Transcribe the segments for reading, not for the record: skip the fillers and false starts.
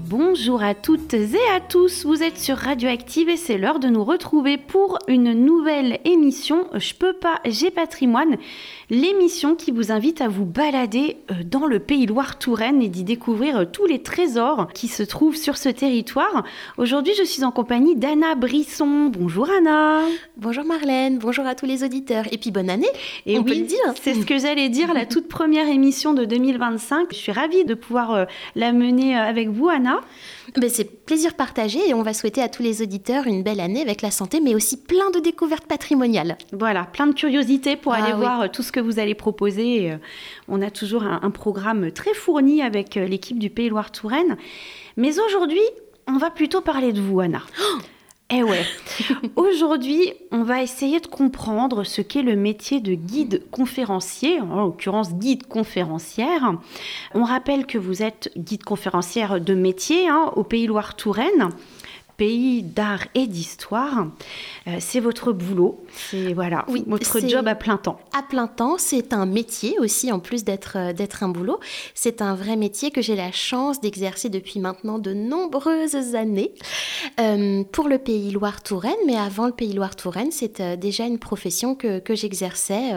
Bonjour à toutes et à tous, vous êtes sur Radioactive et c'est l'heure de nous retrouver pour une nouvelle émission Je peux pas, j'ai patrimoine, l'émission qui vous invite à vous balader dans le pays Loire-Touraine et d'y découvrir tous les trésors qui se trouvent sur ce territoire. Aujourd'hui, je suis en compagnie d'Anna Brisson. Bonjour Anna. Bonjour Marlène, bonjour à tous les auditeurs et puis bonne année, et on oui, peut le dire. C'est ce que j'allais dire, la toute première émission de 2025. Je suis ravie de pouvoir la mener avec vous Anna. C'est plaisir partagé et on va souhaiter à tous les auditeurs une belle année avec la santé mais aussi plein de découvertes patrimoniales. Voilà, plein de curiosités pour aller voir tout ce que vous allez proposer. On a toujours un programme très fourni avec l'équipe du Pays Loire-Touraine. Mais aujourd'hui, on va plutôt parler de vous, Anna. Eh ouais, aujourd'hui, on va essayer de comprendre ce qu'est le métier de guide conférencier, en l'occurrence guide conférencière. On rappelle que vous êtes guide conférencière de métier au Pays Loire-Touraine, pays d'art et d'histoire. C'est votre boulot, c'est votre job à plein temps. À plein temps, c'est un métier aussi, en plus d'être un boulot. C'est un vrai métier que j'ai la chance d'exercer depuis maintenant de nombreuses années pour le Pays Loire-Touraine. Mais avant le Pays Loire-Touraine, c'est déjà une profession que j'exerçais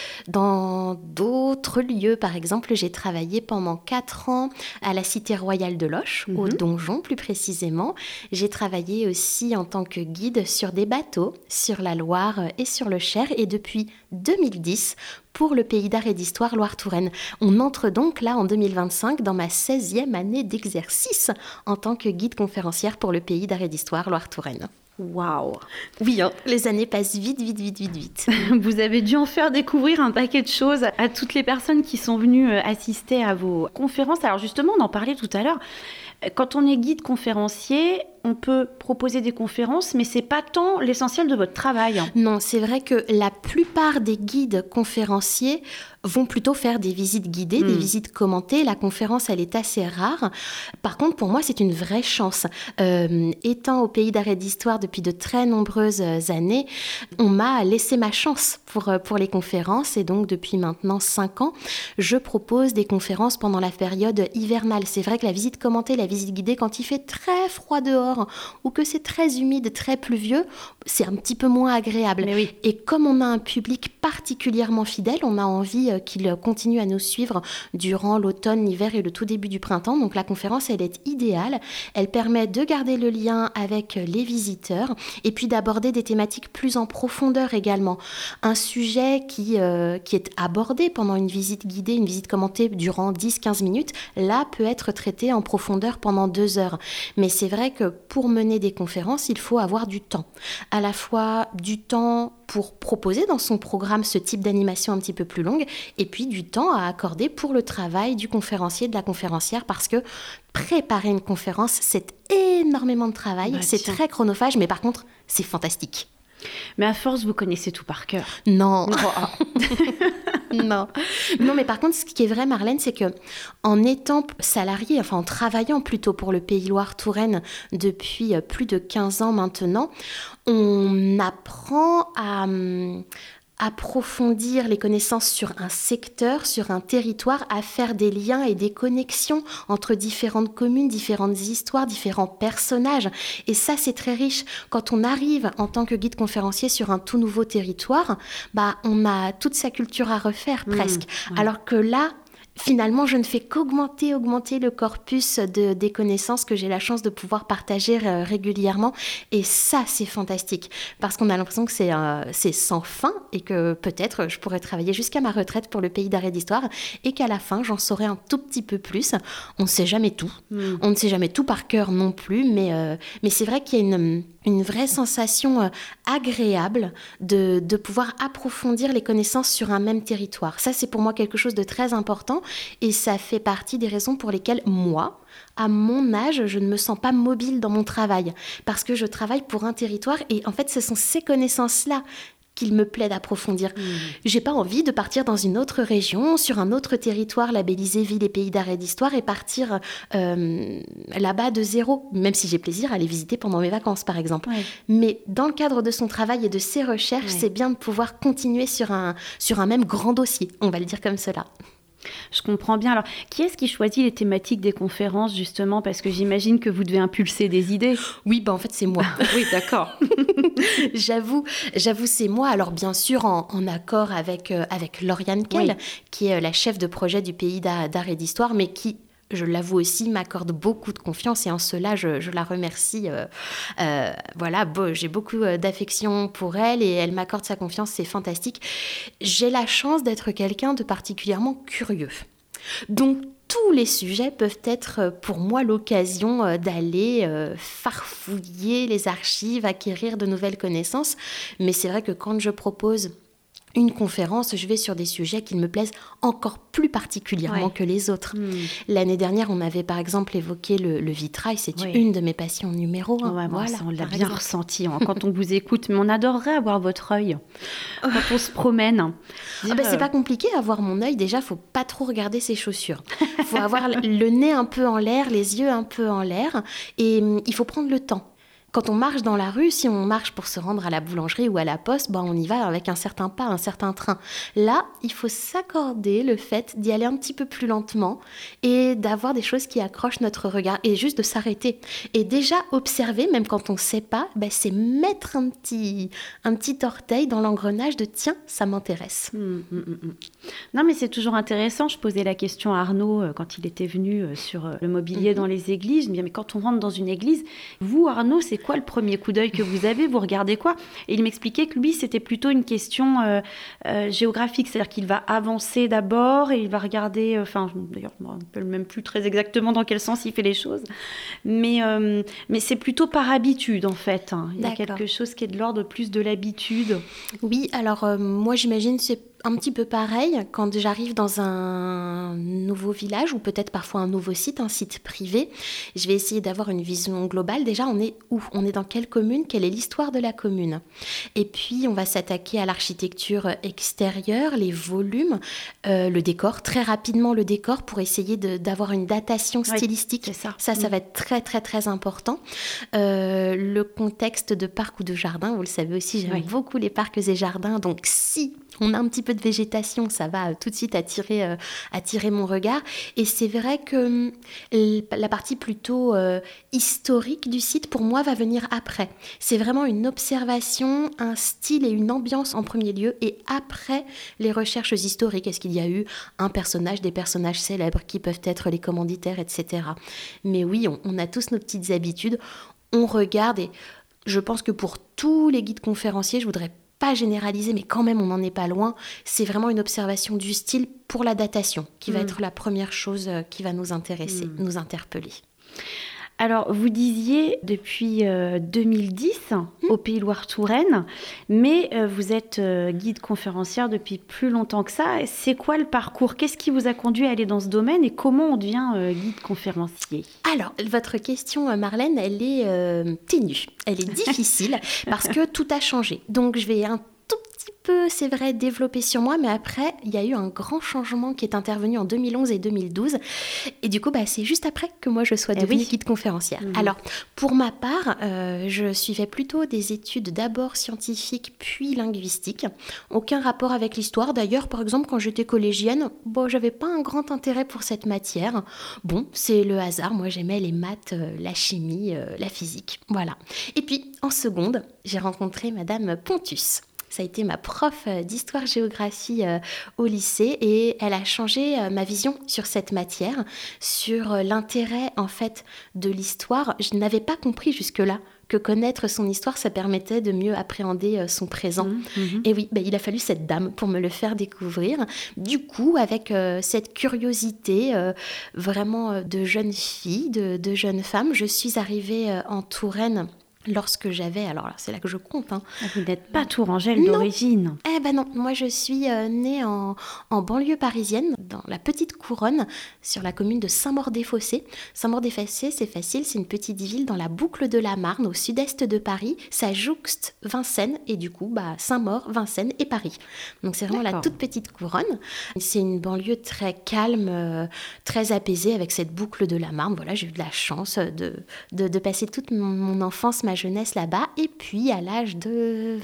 dans d'autres lieux. Par exemple, j'ai travaillé pendant 4 ans à la Cité Royale de Loches, au Donjon plus précisément. J'ai travaillé aussi en tant que guide sur des bateaux, sur la Loire et sur le Cher, et depuis 2010 pour le Pays d'art et d'histoire Loire-Touraine. On entre donc là en 2025 dans ma 16e année d'exercice en tant que guide conférencière pour le Pays d'art et d'histoire Loire-Touraine. Waouh! Oui, les années passent vite. Vous avez dû en faire découvrir un paquet de choses à toutes les personnes qui sont venues assister à vos conférences. Alors justement, on en parlait tout à l'heure. Quand on est guide conférencier, on peut proposer des conférences, mais c'est pas tant l'essentiel de votre travail. Non, c'est vrai que la plupart des guides conférenciers vont plutôt faire des visites guidées, des visites commentées. La conférence, elle est assez rare. Par contre, pour moi, c'est une vraie chance. Étant au Pays d'art et d'histoire depuis de très nombreuses années, on m'a laissé ma chance pour les conférences. Et donc, depuis maintenant 5 ans, je propose des conférences pendant la période hivernale. C'est vrai que la visite commentée, la visite guidée, quand il fait très froid dehors ou que c'est très humide, très pluvieux, c'est un petit peu moins agréable. Mais oui. Et comme on a un public particulièrement fidèle, on a envie qu'il continue à nous suivre durant l'automne, l'hiver et le tout début du printemps. Donc la conférence, elle est idéale. Elle permet de garder le lien avec les visiteurs et puis d'aborder des thématiques plus en profondeur également. Un sujet qui est abordé pendant une visite guidée, une visite commentée durant 10-15 minutes, là peut être traité en profondeur pendant 2 heures. Mais c'est vrai que pour mener des conférences, il faut avoir du temps. À la fois du temps pour proposer dans son programme ce type d'animation un petit peu plus longue et puis du temps à accorder pour le travail du conférencier, de la conférencière, parce que préparer une conférence, c'est énormément de travail, c'est très chronophage, mais par contre, c'est fantastique. Mais à force, vous connaissez tout par cœur. Non. Non, mais par contre, ce qui est vrai, Marlène, c'est que en étant salariée, en travaillant plutôt pour le Pays Loire-Touraine depuis plus de 15 ans maintenant, on apprend à approfondir les connaissances sur un secteur, sur un territoire, à faire des liens et des connexions entre différentes communes, différentes histoires, différents personnages. Et ça, c'est très riche. Quand on arrive en tant que guide conférencier sur un tout nouveau territoire, on a toute sa culture à refaire presque. Alors que là, finalement, je ne fais qu'augmenter le corpus des connaissances que j'ai la chance de pouvoir partager régulièrement. Et ça, c'est fantastique. Parce qu'on a l'impression que c'est sans fin et que peut-être je pourrais travailler jusqu'à ma retraite pour le Pays d'art et d'histoire et qu'à la fin, j'en saurais un tout petit peu plus. On ne sait jamais tout. On ne sait jamais tout par cœur non plus. Mais c'est vrai qu'il y a une vraie sensation agréable de pouvoir approfondir les connaissances sur un même territoire. Ça, c'est pour moi quelque chose de très important. Et ça fait partie des raisons pour lesquelles moi, à mon âge, je ne me sens pas mobile dans mon travail. Parce que je travaille pour un territoire et en fait, ce sont ces connaissances-là qu'il me plaît d'approfondir. J'ai pas envie de partir dans une autre région, sur un autre territoire labellisé Ville et Pays d'art et d'histoire et partir là-bas de zéro, même si j'ai plaisir à aller visiter pendant mes vacances, par exemple. Ouais. Mais dans le cadre de son travail et de ses recherches, c'est bien de pouvoir continuer sur un même grand dossier, on va le dire comme cela. Je comprends bien. Alors, qui est-ce qui choisit les thématiques des conférences, justement? Parce que j'imagine que vous devez impulser des idées. Oui, en fait, c'est moi. Oui, d'accord. J'avoue, c'est moi. Alors, bien sûr, en accord avec Lauriane Kell, qui est la chef de projet du Pays d'art et d'histoire, mais qui, je l'avoue aussi, m'accorde beaucoup de confiance et en cela, je la remercie. J'ai beaucoup d'affection pour elle et elle m'accorde sa confiance, c'est fantastique. J'ai la chance d'être quelqu'un de particulièrement curieux. Donc, tous les sujets peuvent être pour moi l'occasion d'aller farfouiller les archives, acquérir de nouvelles connaissances. Mais c'est vrai que quand je propose une conférence, je vais sur des sujets qui me plaisent encore plus particulièrement que les autres. L'année dernière, on avait par exemple évoqué le vitrail, c'est une de mes passions numéro 1. Ouais, voilà, on l'a bien ressenti quand on vous écoute, mais on adorerait avoir votre œil quand on se promène. C'est pas compliqué, avoir mon œil, déjà, faut pas trop regarder ses chaussures. Faut avoir le nez un peu en l'air, les yeux un peu en l'air, et il faut prendre le temps. Quand on marche dans la rue, si on marche pour se rendre à la boulangerie ou à la poste, on y va avec un certain pas, un certain train. Là, il faut s'accorder le fait d'y aller un petit peu plus lentement et d'avoir des choses qui accrochent notre regard et juste de s'arrêter. Et déjà observer, même quand on ne sait pas, c'est mettre un petit orteil dans l'engrenage de « tiens, ça m'intéresse ». Non, mais c'est toujours intéressant. Je posais la question à Arnaud quand il était venu sur le mobilier dans les églises. Je me disais, mais quand on rentre dans une église, vous, Arnaud, c'est quoi le premier coup d'œil que vous avez? Vous regardez quoi? Et il m'expliquait que lui, c'était plutôt une question géographique. C'est-à-dire qu'il va avancer d'abord et il va regarder... d'ailleurs, je ne me rappelle même plus très exactement dans quel sens il fait les choses. Mais c'est plutôt par habitude, en fait. Il y a quelque chose qui est de l'ordre plus de l'habitude. Oui, alors moi, j'imagine c'est un petit peu pareil quand j'arrive dans un nouveau village ou peut-être parfois un nouveau site, un site privé. Je vais essayer d'avoir une vision globale. Déjà, on est où? On est dans quelle commune? Quelle est l'histoire de la commune? Et puis, on va s'attaquer à l'architecture extérieure, les volumes, le décor, très rapidement le décor pour essayer d'avoir une datation stylistique. Ça va être très, très, très important. Le contexte de parc ou de jardin, vous le savez aussi, j'aime beaucoup les parcs et jardins. Donc, si on a un petit peu de végétation, ça va tout de suite attirer mon regard. Et c'est vrai que la partie plutôt historique du site, pour moi, va venir après. C'est vraiment une observation, un style et une ambiance en premier lieu, et après, les recherches historiques. Est-ce qu'il y a eu un personnage, des personnages célèbres qui peuvent être les commanditaires, etc. Mais oui, on a tous nos petites habitudes. On regarde, et je pense que pour tous les guides conférenciers, je voudrais pas généraliser, mais quand même on n'en est pas loin, c'est vraiment une observation du style pour la datation qui va être la première chose qui va nous intéresser, nous interpeller. Alors, vous disiez depuis 2010 au Pays Loire-Touraine, mais vous êtes guide conférencière depuis plus longtemps que ça. C'est quoi le parcours? Qu'est-ce qui vous a conduit à aller dans ce domaine et comment on devient guide conférencier? Alors, votre question, Marlène, elle est ténue, elle est difficile parce que tout a changé. Donc, je vais un tout petit peu, c'est vrai, développer sur moi, mais après, il y a eu un grand changement qui est intervenu en 2011 et 2012. Et du coup, c'est juste après que moi, je sois devenue guide conférencière. Alors, pour ma part, je suivais plutôt des études d'abord scientifiques, puis linguistiques. Aucun rapport avec l'histoire. D'ailleurs, par exemple, quand j'étais collégienne, j'avais pas un grand intérêt pour cette matière. Bon, c'est le hasard. Moi, j'aimais les maths, la chimie, la physique. Voilà. Et puis, en seconde, j'ai rencontré Madame Pontus. Ça a été ma prof d'histoire-géographie au lycée et elle a changé ma vision sur cette matière, sur l'intérêt en fait de l'histoire. Je n'avais pas compris jusque-là que connaître son histoire, ça permettait de mieux appréhender son présent. Et oui, il a fallu cette dame pour me le faire découvrir. Du coup, avec cette curiosité vraiment de jeune fille, de jeune femme, je suis arrivée en Touraine lorsque j'avais, alors là, c'est là que je compte. Vous n'êtes pas tourangelle d'origine. Non, moi je suis née en banlieue parisienne, dans la petite couronne, sur la commune de Saint-Maur-des-Fossés. Saint-Maur-des-Fossés, c'est facile, c'est une petite ville dans la boucle de la Marne, au sud-est de Paris. Ça jouxte Vincennes, et du coup, Saint-Maur, Vincennes et Paris. Donc c'est vraiment la toute petite couronne. C'est une banlieue très calme, très apaisée, avec cette boucle de la Marne. Voilà, j'ai eu de la chance de passer toute mon enfance, ma jeunesse là-bas. Et puis, à l'âge de 20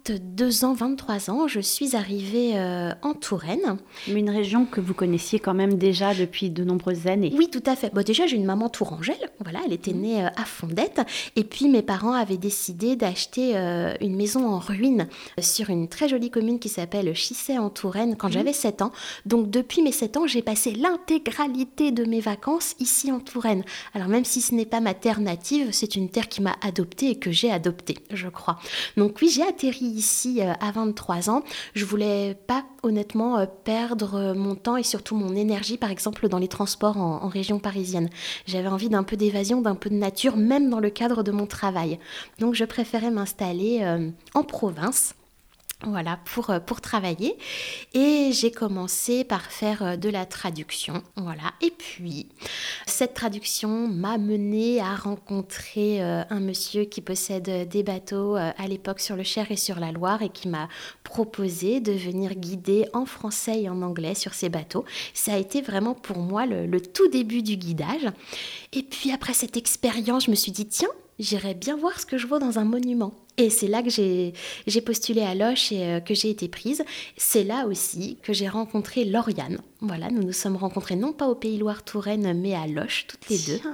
22 ans, 23 ans, je suis arrivée en Touraine. Une région que vous connaissiez quand même déjà depuis de nombreuses années. Oui, tout à fait. Bon, déjà, j'ai une maman tourangelle. Voilà, elle était née à Fondette. Et puis, mes parents avaient décidé d'acheter une maison en ruine sur une très jolie commune qui s'appelle Chissay en Touraine quand j'avais 7 ans. Donc, depuis mes 7 ans, j'ai passé l'intégralité de mes vacances ici en Touraine. Alors, même si ce n'est pas ma terre native, c'est une terre qui m'a adoptée et que j'ai adoptée, je crois. Donc oui, j'ai atterri ici à 23 ans. Je voulais pas honnêtement perdre mon temps et surtout mon énergie, par exemple, dans les transports en région parisienne. J'avais envie d'un peu d'évasion, d'un peu de nature, même dans le cadre de mon travail. Donc je préférais m'installer en province. Voilà, pour travailler. Et j'ai commencé par faire de la traduction. Voilà. Et puis, cette traduction m'a menée à rencontrer un monsieur qui possède des bateaux à l'époque sur le Cher et sur la Loire et qui m'a proposé de venir guider en français et en anglais sur ces bateaux. Ça a été vraiment pour moi le tout début du guidage. Et puis, après cette expérience, je me suis dit, tiens, j'irais bien voir ce que je vois dans un monument. Et c'est là que j'ai postulé à Loches et que j'ai été prise. C'est là aussi que j'ai rencontré Lauriane. Voilà, nous nous sommes rencontrés non pas au Pays Loire-Touraine, mais à Loches, toutes les deux.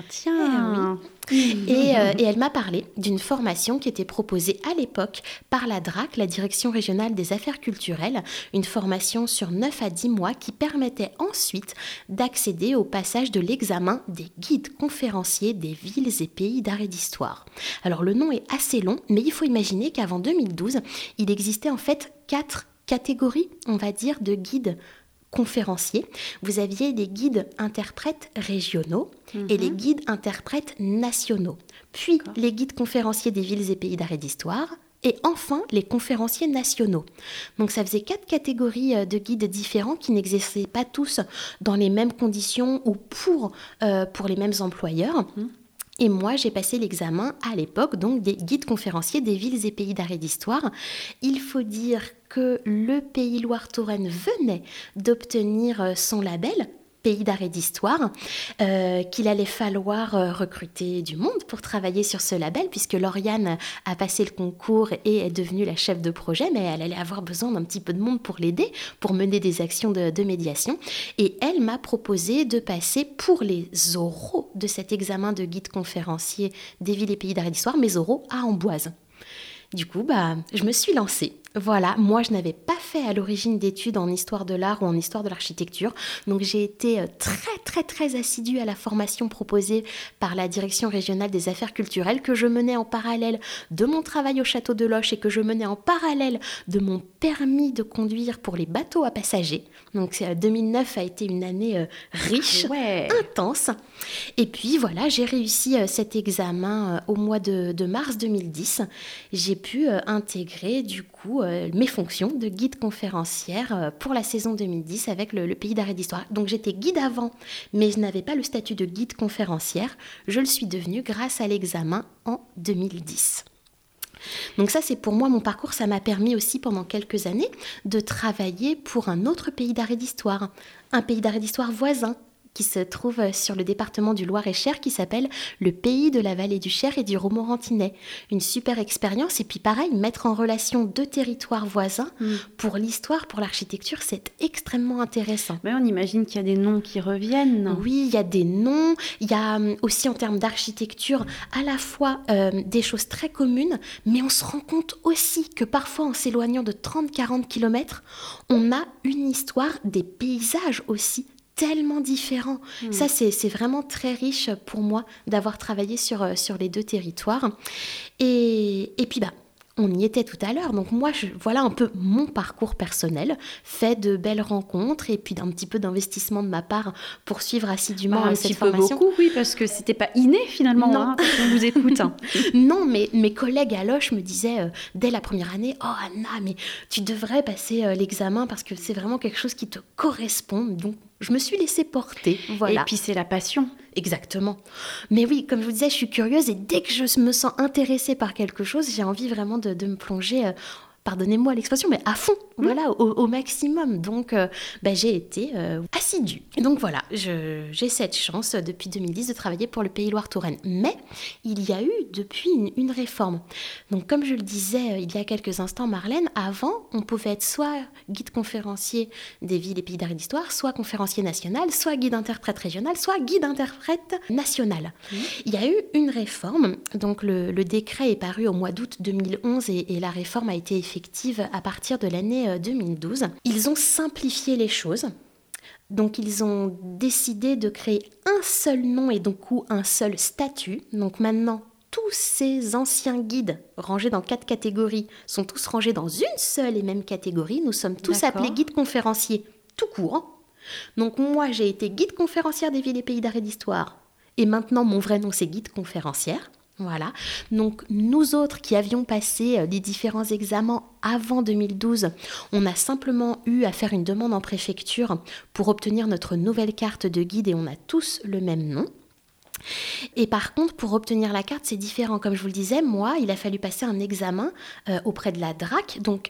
Tiens. Et elle m'a parlé d'une formation qui était proposée à l'époque par la DRAC, la Direction Régionale des Affaires Culturelles, une formation sur 9 à 10 mois qui permettait ensuite d'accéder au passage de l'examen des guides conférenciers des villes et pays d'art et d'histoire. Alors le nom est assez long, mais il faut imaginer qu'avant 2012, il existait en fait 4 catégories, on va dire, de guides conférenciers. Vous aviez les guides interprètes régionaux et les guides interprètes nationaux. Puis les guides conférenciers des villes et pays d'art et d'histoire. Et enfin, les conférenciers nationaux. Donc ça faisait 4 catégories de guides différents qui n'exerçaient pas tous dans les mêmes conditions ou pour les mêmes employeurs. Et moi, j'ai passé l'examen à l'époque, donc des guides conférenciers des villes et pays d'art et d'histoire. Il faut dire que le Pays Loire-Touraine venait d'obtenir son label Pays d'art et d'histoire, qu'il allait falloir recruter du monde pour travailler sur ce label, puisque Lauriane a passé le concours et est devenue la chef de projet, mais elle allait avoir besoin d'un petit peu de monde pour l'aider, pour mener des actions de médiation. Et elle m'a proposé de passer pour les oraux de cet examen de guide conférencier des villes et pays d'art et d'histoire, mes oraux à Amboise. Du coup, je me suis lancée. Voilà, moi je n'avais pas fait à l'origine d'études en histoire de l'art ou en histoire de l'architecture, donc j'ai été très assidue à la formation proposée par la Direction Régionale des Affaires Culturelles que je menais en parallèle de mon travail au château de Loches et que je menais en parallèle de mon permis de conduire pour les bateaux à passagers. Donc 2009 a été une année riche, intense. Et puis voilà, j'ai réussi cet examen au mois de mars 2010. J'ai pu intégrer du coup mes fonctions de guide conférencière pour la saison 2010 avec le Pays d'art et d'histoire. Donc j'étais guide avant, mais je n'avais pas le statut de guide conférencière. Je le suis devenue grâce à l'examen en 2010. Donc ça, c'est pour moi mon parcours. Ça m'a permis aussi pendant quelques années de travailler pour un autre pays d'art et d'histoire, un pays d'art et d'histoire voisin, qui se trouve sur le département du Loir-et-Cher, qui s'appelle le Pays de la Vallée du Cher et du Romorantinais. Une super expérience. Et puis pareil, mettre en relation 2 territoires voisins pour l'histoire, pour l'architecture, c'est extrêmement intéressant. Mais on imagine qu'il y a des noms qui reviennent. Oui, il y a des noms. Il y a aussi en termes d'architecture à la fois des choses très communes, mais on se rend compte aussi que parfois en s'éloignant de 30-40 km, on a une histoire, des paysages aussi tellement différents. Ça, c'est vraiment très riche pour moi d'avoir travaillé sur les 2 territoires. Et puis, on y était tout à l'heure. Donc moi, voilà un peu mon parcours personnel, fait de belles rencontres et puis d'un petit peu d'investissement de ma part pour suivre assidûment cette formation. Un petit peu beaucoup, oui, parce que c'était pas inné finalement, quand on vous écoute. Non, mais mes collègues à Loches me disaient dès la première année, « Oh Anna, mais tu devrais passer l'examen parce que c'est vraiment quelque chose qui te correspond. » Donc je me suis laissée porter. Voilà. Et puis c'est la passion. Exactement. Mais oui, comme je vous disais, je suis curieuse et dès que je me sens intéressée par quelque chose, j'ai envie vraiment de me plonger pardonnez-moi l'expression, mais à fond, voilà, au maximum. Donc, j'ai été assidue. Donc voilà, j'ai cette chance depuis 2010 de travailler pour le Pays Loire-Touraine. Mais il y a eu depuis une réforme. Donc comme je le disais il y a quelques instants, Marlène, avant, on pouvait être soit guide conférencier des villes et pays d'art et d'histoire, soit conférencier national, soit guide interprète régional, soit guide interprète national. Il y a eu une réforme, donc le décret est paru au mois d'août 2011 et la réforme a été effective à partir de l'année 2012. Ils ont simplifié les choses. Donc ils ont décidé de créer un seul nom et donc un seul statut. Donc maintenant, tous ces anciens guides rangés dans 4 catégories sont tous rangés dans une seule et même catégorie. Nous sommes tous appelés guides conférenciers tout court. Donc moi, j'ai été guide conférencière des villes et pays d'art et d'histoire. Et maintenant, mon vrai nom, c'est guide conférencière. Voilà. Donc nous autres qui avions passé les différents examens avant 2012, on a simplement eu à faire une demande en préfecture pour obtenir notre nouvelle carte de guide et on a tous le même nom. Et par contre, pour obtenir la carte, c'est différent. Comme je vous le disais, moi, il a fallu passer un examen auprès de la DRAC. Donc,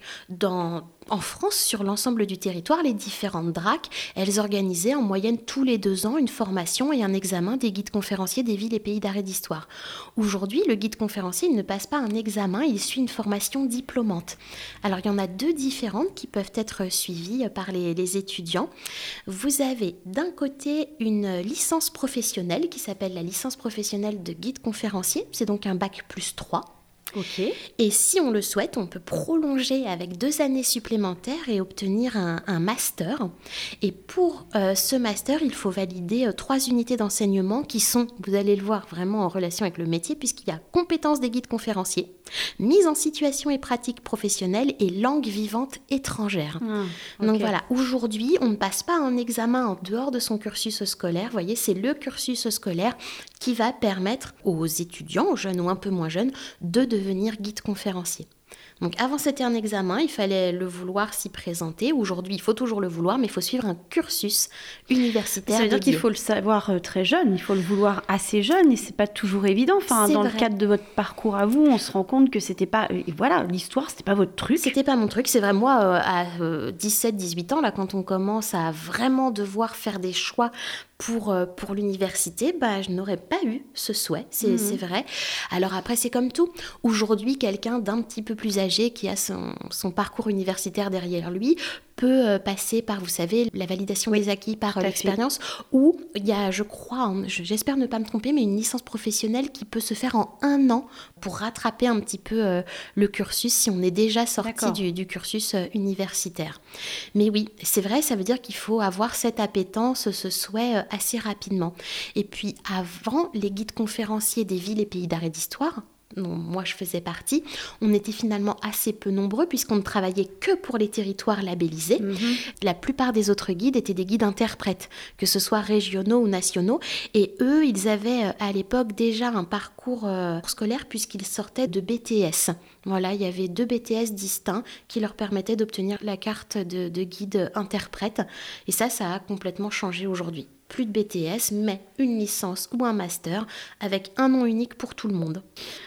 en France, sur l'ensemble du territoire, les différentes DRAC, elles organisaient en moyenne tous les 2 ans une formation et un examen des guides conférenciers des villes et pays d'art et d'histoire. Aujourd'hui, le guide conférencier, il ne passe pas un examen, il suit une formation diplômante. Alors, il y en a 2 différentes qui peuvent être suivies par les étudiants. Vous avez d'un côté une licence professionnelle qui s'appelle la licence professionnelle de guide conférencier. C'est donc un bac plus 3. Okay. Et si on le souhaite, on peut prolonger avec 2 années supplémentaires et obtenir un master. Et pour ce master, il faut valider 3 unités d'enseignement qui sont, vous allez le voir, vraiment en relation avec le métier, puisqu'il y a compétences des guides conférenciers, mise en situation et pratique professionnelle et langue vivante étrangère. Okay. Donc voilà, aujourd'hui, on ne passe pas un examen en dehors de son cursus scolaire. Vous voyez, c'est le cursus scolaire qui va permettre aux étudiants, jeunes ou un peu moins jeunes, de devenir guide conférencier. Donc avant, c'était un examen, il fallait le vouloir s'y présenter. Aujourd'hui, il faut toujours le vouloir, mais il faut suivre un cursus universitaire. Ça veut dire qu'il faut le savoir très jeune, il faut le vouloir assez jeune, et c'est pas toujours évident. Enfin, dans le cadre de votre parcours à vous, on se rend compte que c'était pas... voilà, l'histoire, c'était pas votre truc. C'était pas mon truc, c'est vrai. Moi, à 17-18 ans, là, quand on commence à vraiment devoir faire des choix pour l'université, je n'aurais pas eu ce souhait, c'est vrai. Alors après, c'est comme tout. Aujourd'hui, quelqu'un d'un petit peu plus âgé qui a son parcours universitaire derrière lui peut passer par, vous savez, la validation des acquis par l'expérience, ou il y a, je crois, j'espère ne pas me tromper, mais une licence professionnelle qui peut se faire en 1 an pour rattraper un petit peu le cursus si on est déjà sorti du cursus universitaire. Mais oui, c'est vrai, ça veut dire qu'il faut avoir cette appétence, ce souhait assez rapidement. Et puis avant, les guides conférenciers des villes et pays d'art et d'histoire, dont moi je faisais partie, on était finalement assez peu nombreux puisqu'on ne travaillait que pour les territoires labellisés. La plupart des autres guides étaient des guides interprètes, que ce soit régionaux ou nationaux, et eux, ils avaient à l'époque déjà un parcours scolaire puisqu'ils sortaient de BTS. Voilà, il y avait 2 BTS distincts qui leur permettaient d'obtenir la carte de guide interprète, et ça a complètement changé aujourd'hui. Plus de BTS, mais une licence ou un master avec un nom unique pour tout le monde.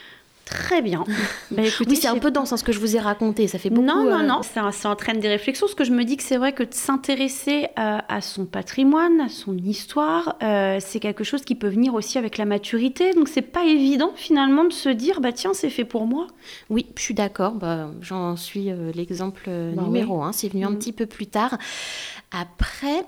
Très bien. Écoutez, oui, c'est un peu dans le sens que je vous ai raconté, ça fait beaucoup... Non, ça entraîne des réflexions, parce que je me dis que c'est vrai que de s'intéresser à son patrimoine, à son histoire, c'est quelque chose qui peut venir aussi avec la maturité, donc c'est pas évident finalement de se dire, tiens, c'est fait pour moi. Oui, je suis d'accord, j'en suis l'exemple numéro 1, c'est venu un petit peu plus tard. Après,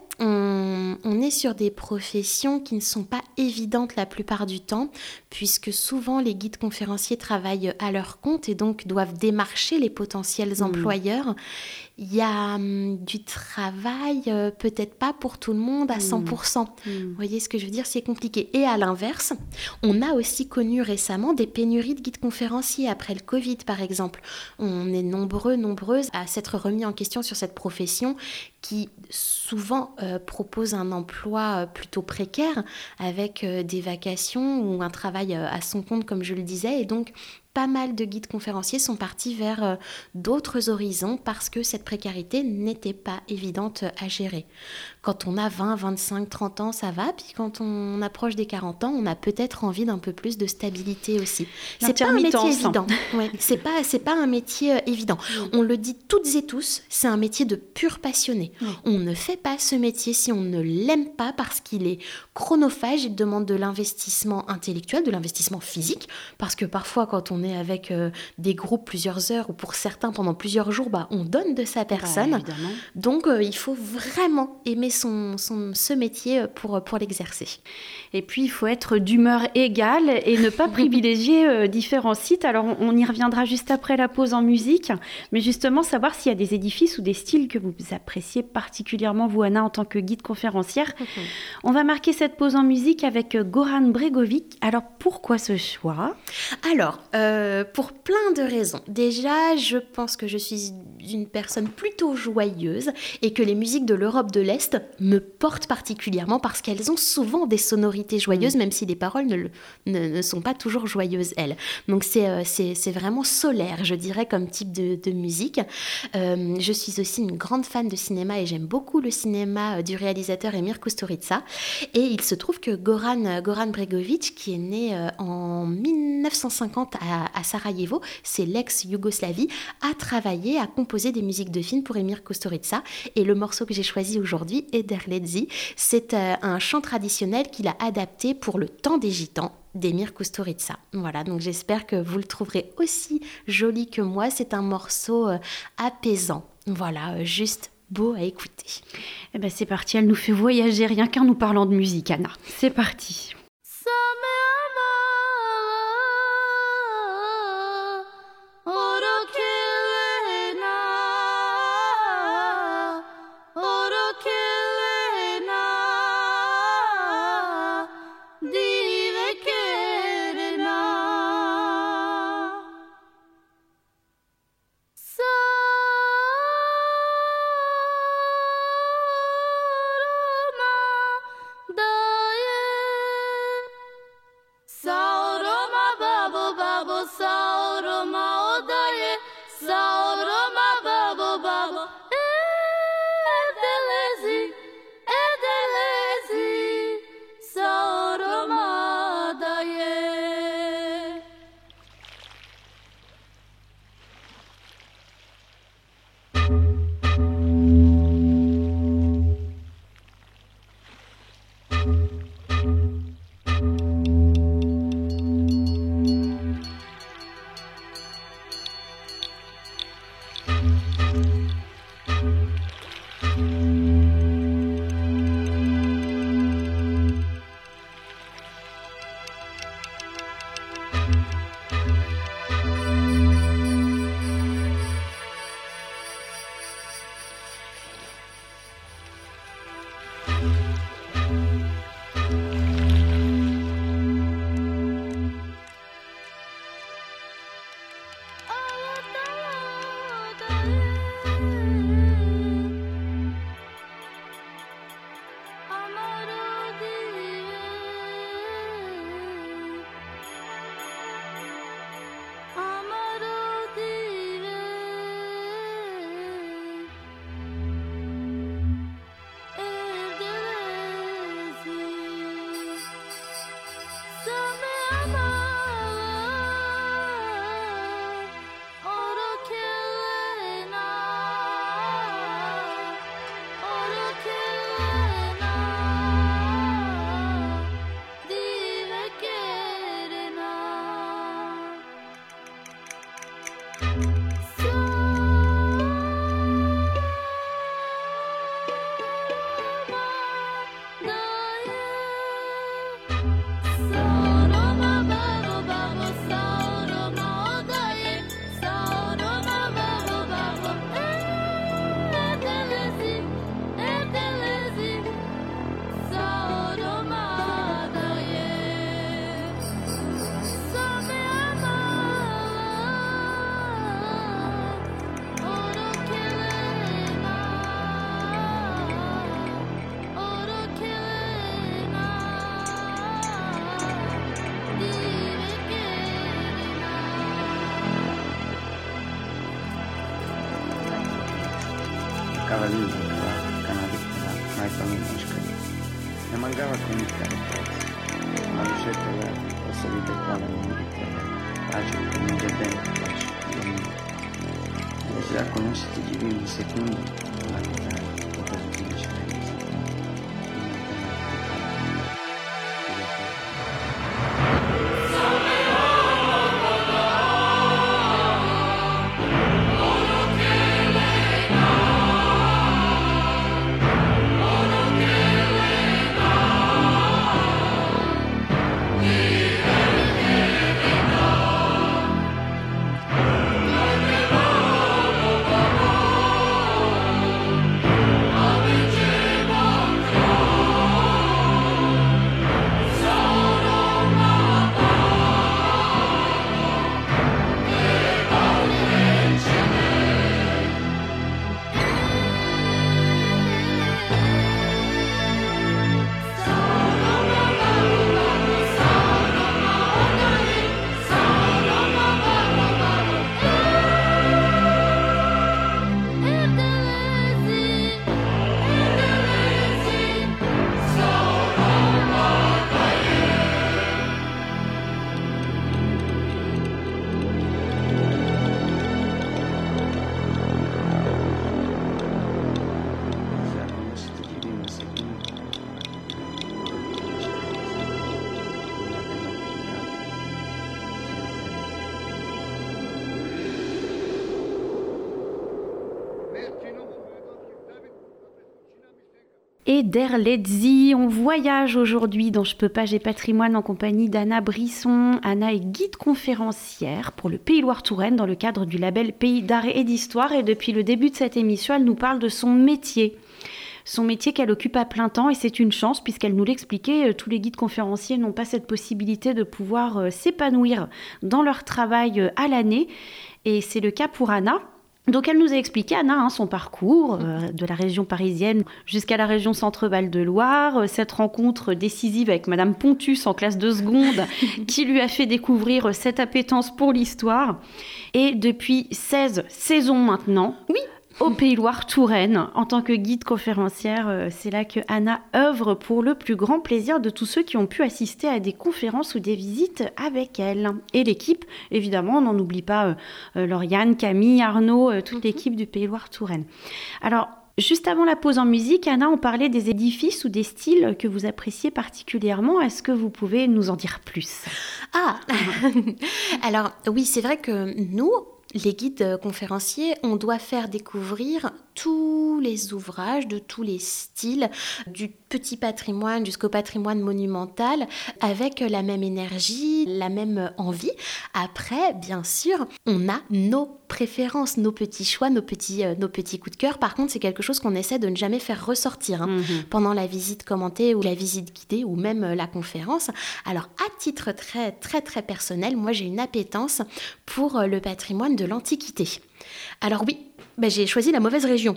on est sur des professions qui ne sont pas évidentes la plupart du temps, puisque souvent les guides conférenciers travaillent à leur compte et donc doivent démarcher les potentiels employeurs. Il y a du travail, peut-être pas pour tout le monde à 100%. Vous voyez ce que je veux dire, c'est compliqué. Et à l'inverse, on a aussi connu récemment des pénuries de guides conférenciers après le Covid, par exemple. On est nombreuses à s'être remis en question sur cette profession qui souvent propose un emploi plutôt précaire avec des vacations ou un travail à son compte, comme je le disais. Et donc, pas mal de guides conférenciers sont partis vers d'autres horizons parce que cette précarité n'était pas évidente à gérer. Quand on a 20, 25, 30 ans, ça va. Puis quand on approche des 40 ans, on a peut-être envie d'un peu plus de stabilité aussi. C'est pas un métier évident. Ouais, c'est pas un métier évident. On le dit toutes et tous, c'est un métier de pur passionné. On ne fait pas ce métier si on ne l'aime pas parce qu'il est chronophage, il demande de l'investissement intellectuel, de l'investissement physique, parce que parfois quand on est avec des groupes plusieurs heures ou pour certains pendant plusieurs jours, on donne de sa personne. Donc il faut vraiment aimer ce métier pour l'exercer. Et puis il faut être d'humeur égale et ne pas privilégier différents sites. Alors on y reviendra juste après la pause en musique, mais justement savoir s'il y a des édifices ou des styles que vous appréciez particulièrement, vous Anna, en tant que guide conférencière. On va marquer cette pause en musique avec Goran Bregović. Alors pourquoi ce choix ? Alors, pour plein de raisons. Déjà, je pense que je suis une personne plutôt joyeuse et que les musiques de l'Europe de l'Est me portent particulièrement parce qu'elles ont souvent des sonorités joyeuses, même si les paroles ne sont pas toujours joyeuses, elles. Donc c'est vraiment solaire, je dirais, comme type de musique. Je suis aussi une grande fan de cinéma et j'aime beaucoup le cinéma du réalisateur Emir Kusturica. Et il se trouve que Goran Bregović, qui est né en 1950 à Sarajevo, c'est l'ex-Yougoslavie, a travaillé, a composé des musiques de films pour Emir Kusturica. Et le morceau que j'ai choisi aujourd'hui, Ederlezi, c'est un chant traditionnel qu'il a adapté pour le temps des Gitans d'Emir Kusturica. Voilà, donc j'espère que vous le trouverez aussi joli que moi. C'est un morceau apaisant. Voilà, juste beau à écouter. Eh ben c'est parti, elle nous fait voyager rien qu'en nous parlant de musique, Anna. C'est parti. sembrava comica la ricetta della questa vita qua, la vita pace, comunque bene, pace, se la conoscete di più in un secondo, la vita poter vincere. Et Der Letzi, on voyage aujourd'hui dans Je peux pas, j'ai patrimoine en compagnie d'Anna Brisson. Anna est guide conférencière pour le Pays Loire-Touraine dans le cadre du label Pays d'art et d'histoire. Et depuis le début de cette émission, elle nous parle de son métier. Son métier qu'elle occupe à plein temps, et c'est une chance puisqu'elle nous l'expliquait, tous les guides conférenciers n'ont pas cette possibilité de pouvoir s'épanouir dans leur travail à l'année. Et c'est le cas pour Anna. Donc elle nous a expliqué, Anna, son parcours de la région parisienne jusqu'à la région Centre-Val de Loire, cette rencontre décisive avec Madame Pontus en classe de seconde qui lui a fait découvrir cette appétence pour l'histoire. Et depuis 16 saisons maintenant, oui, au Pays Loire-Touraine, en tant que guide conférencière, c'est là que Anna œuvre pour le plus grand plaisir de tous ceux qui ont pu assister à des conférences ou des visites avec elle. Et l'équipe, évidemment, on n'en oublie pas Lauriane, Camille, Arnaud, toute l'équipe du Pays Loire-Touraine. Alors, juste avant la pause en musique, Anna, on parlait des édifices ou des styles que vous appréciez particulièrement. Est-ce que vous pouvez nous en dire plus ? Alors oui, c'est vrai que nous, les guides conférenciers, on doit faire découvrir tous les ouvrages de tous les styles, du petit patrimoine jusqu'au patrimoine monumental, avec la même énergie, la même envie. Après, bien sûr, on a nos préférences, nos petits choix, nos petits coups de cœur. Par contre, c'est quelque chose qu'on essaie de ne jamais faire ressortir pendant la visite commentée ou la visite guidée ou même la conférence. Alors, à titre très, très, très personnel, moi, j'ai une appétence pour le patrimoine de l'Antiquité. Alors oui, j'ai choisi la mauvaise région.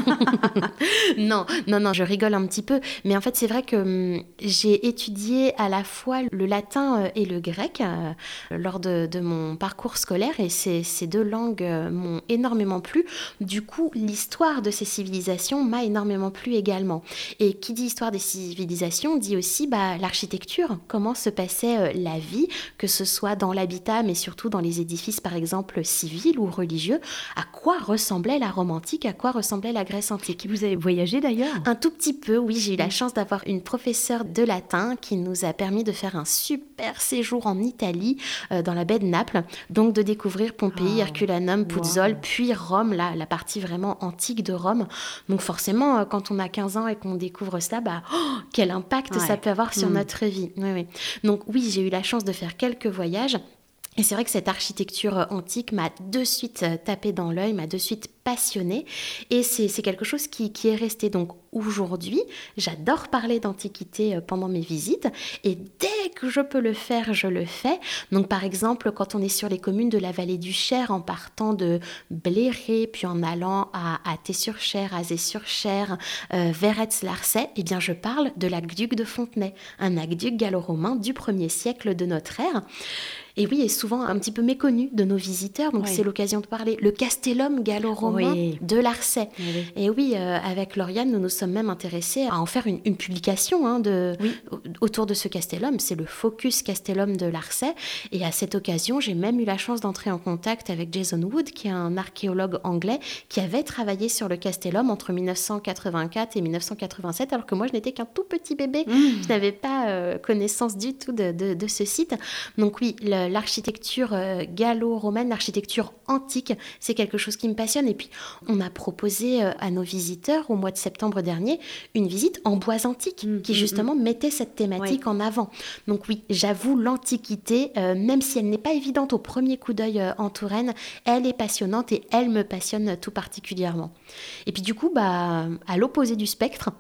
Non, je rigole un petit peu. Mais en fait, c'est vrai que j'ai étudié à la fois le latin et le grec lors de mon parcours scolaire. Et ces deux langues m'ont énormément plu. Du coup, l'histoire de ces civilisations m'a énormément plu également. Et qui dit histoire des civilisations dit aussi l'architecture. Comment se passait la vie, que ce soit dans l'habitat, mais surtout dans les édifices, par exemple, civils ou religieux. À quoi ressemblait la Rome antique, à quoi ressemblait la Grèce antique. Vous avez voyagé d'ailleurs ? Un tout petit peu, oui. J'ai eu la chance d'avoir une professeure de latin qui nous a permis de faire un super séjour en Italie, dans la baie de Naples. Donc de découvrir Pompéi, Herculanum, Puzzole, puis Rome, la partie vraiment antique de Rome. Donc forcément, quand on a 15 ans et qu'on découvre ça, quel impact ça peut avoir sur notre vie. Oui. Donc oui, j'ai eu la chance de faire quelques voyages. Et c'est vrai que cette architecture antique m'a de suite tapé dans l'œil, m'a de suite passionnée. Et c'est quelque chose qui est resté. Donc aujourd'hui, j'adore parler d'antiquité pendant mes visites. Et dès que je peux le faire, je le fais. Donc par exemple, quand on est sur les communes de la vallée du Cher, en partant de Bléré, puis en allant à Thé-sur-Cher, Azé-sur-Cher, vers Etz-Larçay, eh bien je parle de l'aqueduc de Fontenay, un aqueduc gallo-romain du 1er siècle de notre ère. Et oui, est souvent un petit peu méconnu de nos visiteurs, donc c'est l'occasion de parler. Le castellum gallo-romain patrimoine de l'Arcet. Oui. Et oui, avec Lauriane, nous nous sommes même intéressés à en faire une publication autour de ce castellum. C'est le Focus Castellum de l'Arcet. Et à cette occasion, j'ai même eu la chance d'entrer en contact avec Jason Wood, qui est un archéologue anglais qui avait travaillé sur le castellum entre 1984 et 1987, alors que moi, je n'étais qu'un tout petit bébé. Je n'avais pas connaissance du tout de ce site. Donc oui, l'architecture gallo-romaine, l'architecture antique, c'est quelque chose qui me passionne. Et puis, on a proposé à nos visiteurs, au mois de septembre dernier, une visite en bois antiques qui justement mettait cette thématique en avant. Donc oui, j'avoue, l'Antiquité, même si elle n'est pas évidente au premier coup d'œil en Touraine, elle est passionnante et elle me passionne tout particulièrement. Et puis du coup, à l'opposé du spectre,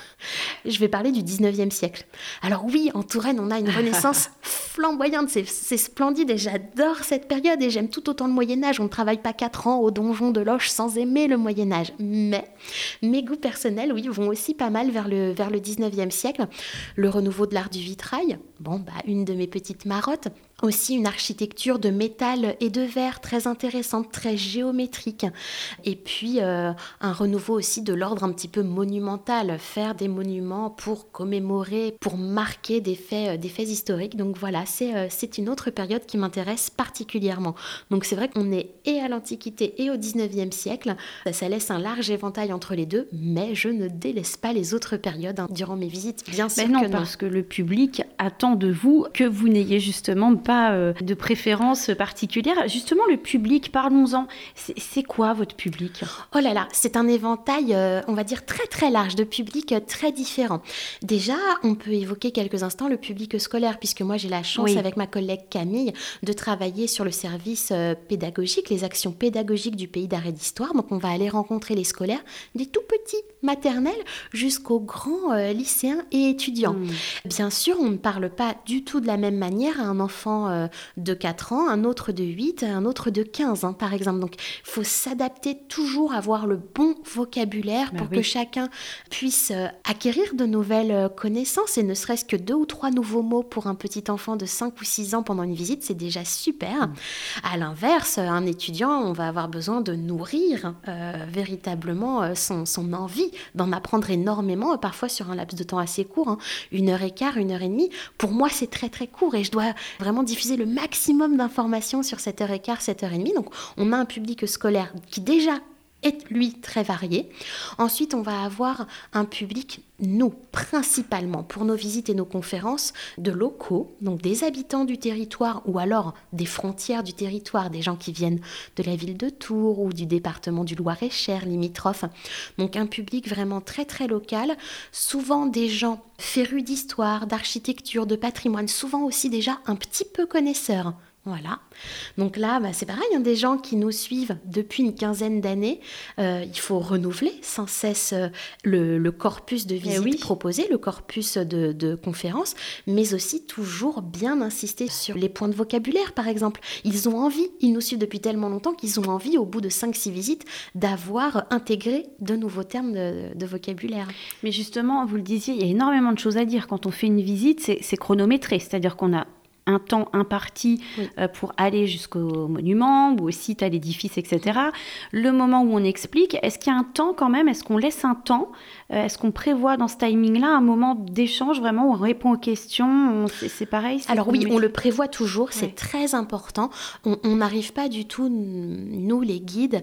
je vais parler du 19e siècle. Alors oui, en Touraine, on a une renaissance flamboyante, c'est splendide et j'adore cette période et j'aime tout autant le Moyen-Âge. On ne travaille pas 4 ans au donjon de Loches sans aimer le Moyen-Âge. Mais mes goûts personnels, oui, vont aussi pas mal vers le 19e siècle. Le renouveau de l'art du vitrail, une de mes petites marottes. Aussi une architecture de métal et de verre très intéressante, très géométrique. Et puis un renouveau aussi de l'ordre un petit peu monumental, faire des monuments pour commémorer, pour marquer des faits historiques. Donc voilà, c'est une autre période qui m'intéresse particulièrement. Donc c'est vrai qu'on est et à l'Antiquité et au 19e siècle. Ça laisse un large éventail entre les deux, mais je ne délaisse pas les autres périodes durant mes visites. Bien sûr non, que non. Parce que le public attend de vous que vous n'ayez justement pas de préférence particulière. Justement, le public, parlons-en. C'est quoi votre public ? Oh là là, c'est un éventail, on va dire, très très large, de publics très différents. Déjà, on peut évoquer quelques instants le public scolaire, puisque moi j'ai la chance, avec ma collègue Camille, de travailler sur le service pédagogique, les actions pédagogiques du pays d'art et d'histoire. Donc on va aller rencontrer les scolaires, des tout petits maternels jusqu'aux grands lycéens et étudiants. Bien sûr, on ne parle pas du tout de la même manière à un enfant de 4 ans, un autre de 8, un autre de 15, par exemple. Donc, il faut s'adapter toujours, avoir le bon vocabulaire pour que chacun puisse acquérir de nouvelles connaissances et ne serait-ce que 2 ou 3 nouveaux mots pour un petit enfant de 5 ou 6 ans pendant une visite, c'est déjà super. À l'inverse, un étudiant, on va avoir besoin de nourrir véritablement son envie, d'en apprendre énormément, parfois sur un laps de temps assez court, 1h15, 1h30. Pour moi, c'est très très court et je dois vraiment diffuser le maximum d'informations sur 7h15, 7h30. Donc, on a un public scolaire qui déjà est, lui, très varié. Ensuite, on va avoir un public, nous, principalement, pour nos visites et nos conférences, de locaux, donc des habitants du territoire ou alors des frontières du territoire, des gens qui viennent de la ville de Tours ou du département du Loir-et-Cher, limitrophe. Donc, un public vraiment très, très local, souvent des gens férus d'histoire, d'architecture, de patrimoine, souvent aussi déjà un petit peu connaisseurs. Voilà. Donc là, c'est pareil, des gens qui nous suivent depuis une quinzaine d'années. Il faut renouveler sans cesse le corpus de visites proposé, le corpus de conférences, mais aussi toujours bien insister sur les points de vocabulaire, par exemple. Ils ont envie, ils nous suivent depuis tellement longtemps qu'ils ont envie, au bout de 5-6 visites, d'avoir intégré de nouveaux termes de vocabulaire. Mais justement, vous le disiez, il y a énormément de choses à dire. Quand on fait une visite, c'est chronométré, c'est-à-dire qu'on a un temps imparti pour aller jusqu'au monument ou au site, à l'édifice, etc. Le moment où on explique, est-ce qu'il y a un temps quand même ? Est-ce qu'on laisse un temps ? Est-ce qu'on prévoit dans ce timing-là un moment d'échange vraiment où on répond aux questions ? C'est pareil ? Alors oui, on le prévoit toujours, c'est très important. On n'arrive pas du tout, nous les guides,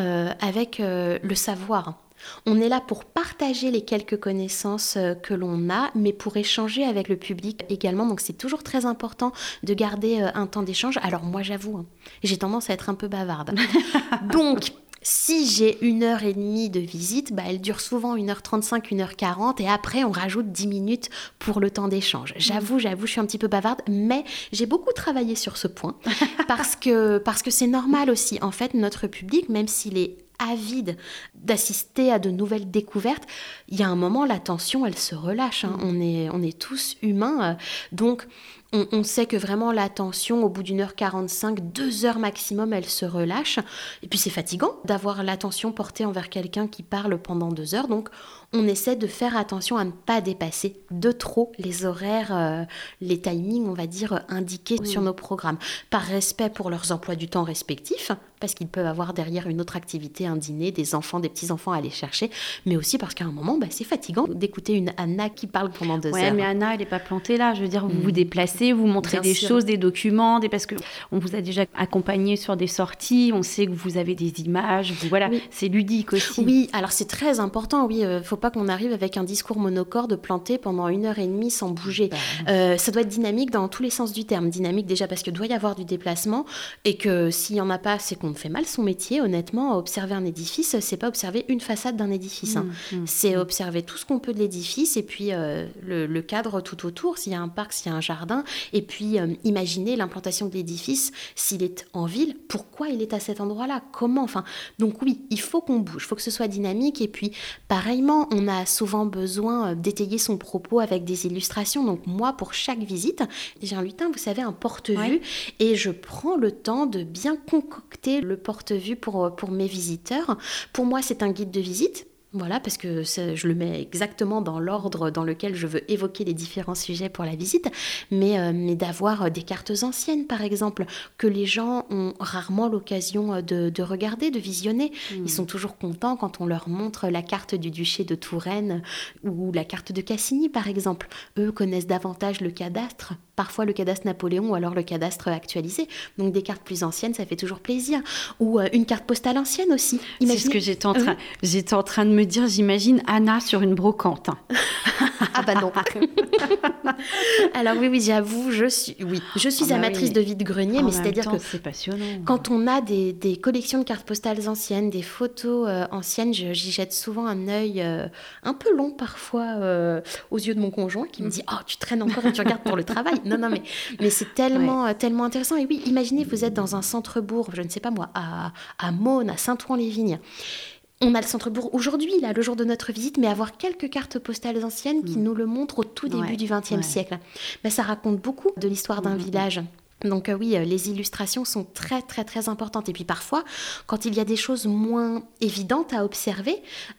avec le savoir. On est là pour partager les quelques connaissances que l'on a, mais pour échanger avec le public également. Donc c'est toujours très important de garder un temps d'échange. Alors moi j'avoue, j'ai tendance à être un peu bavarde. Donc si j'ai 1h30 de visite, elle dure souvent 1h35, 1h40 et après on rajoute 10 minutes pour le temps d'échange. J'avoue, je suis un petit peu bavarde, mais j'ai beaucoup travaillé sur ce point parce que c'est normal aussi. En fait, notre public, même s'il est avide d'assister à de nouvelles découvertes, il y a un moment, la tension, elle se relâche. On est tous humains. Donc, on sait que vraiment la tension, au bout d'1h45, 2h maximum, elle se relâche. Et puis, c'est fatigant d'avoir l'attention portée envers quelqu'un qui parle pendant 2 heures. Donc, on essaie de faire attention à ne pas dépasser de trop les horaires, les timings, on va dire, indiqués sur nos programmes. Par respect pour leurs emplois du temps respectifs, parce qu'ils peuvent avoir derrière une autre activité, un dîner, des enfants, des petits-enfants à aller chercher, mais aussi parce qu'à un moment, c'est fatigant d'écouter une Anna qui parle pendant 2 heures. Ouais, mais Anna, elle n'est pas plantée là. Je veux dire, vous vous déplacez, vous montrez des choses, des documents, parce qu'on vous a déjà accompagné sur des sorties, on sait que vous avez des images, voilà, c'est ludique aussi. Oui, alors c'est très important, faut pas qu'on arrive avec un discours monocorde planté pendant 1h30 sans bouger. Ça doit être dynamique dans tous les sens du terme. Dynamique déjà parce que doit y avoir du déplacement et que s'il y en a pas, c'est qu'on fait mal son métier. Honnêtement, observer un édifice, c'est pas observer une façade d'un édifice. C'est observer tout ce qu'on peut de l'édifice et puis le cadre tout autour, s'il y a un parc, s'il y a un jardin, et puis imaginer l'implantation de l'édifice, s'il est en ville, pourquoi il est à cet endroit-là, comment, donc oui, il faut qu'on bouge, il faut que ce soit dynamique, et puis pareillement, on a souvent besoin d'étayer son propos avec des illustrations. Donc moi, pour chaque visite, j'ai un lutin, vous savez, un porte-vue, et je prends le temps de bien concocter le porte-vue pour mes visiteurs. Pour moi, c'est un guide de visite. Voilà, parce que je le mets exactement dans l'ordre dans lequel je veux évoquer les différents sujets pour la visite, mais d'avoir des cartes anciennes, par exemple, que les gens ont rarement l'occasion de regarder, de visionner. Ils sont toujours contents quand on leur montre la carte du duché de Touraine ou la carte de Cassigny, par exemple. Eux connaissent davantage le cadastre, parfois le cadastre Napoléon ou alors le cadastre actualisé. Donc des cartes plus anciennes, ça fait toujours plaisir. Ou une carte postale ancienne aussi. Imaginez... C'est ce que j'étais en train de me dire, j'imagine Anna sur une brocante. Ah bah non. Alors oui, j'avoue, je suis amatrice de vide-grenier, mais c'est-à-dire que c'est passionnant. Quand on a des collections de cartes postales anciennes, des photos anciennes, j'y jette souvent un œil un peu long parfois aux yeux de mon conjoint qui me dit « Oh, tu traînes encore et tu regardes pour le travail !» Non, mais c'est tellement intéressant. Et oui, imaginez, vous êtes dans un centre-bourg, je ne sais pas moi, à Mosnes, à Saint-Ouen-les-Vignes. On a le centre-bourg aujourd'hui, là, le jour de notre visite, mais avoir quelques cartes postales anciennes qui nous le montrent au tout début du XXe siècle. Ça raconte beaucoup de l'histoire d'un village. Donc oui, les illustrations sont très très très importantes. Et puis parfois, quand il y a des choses moins évidentes à observer,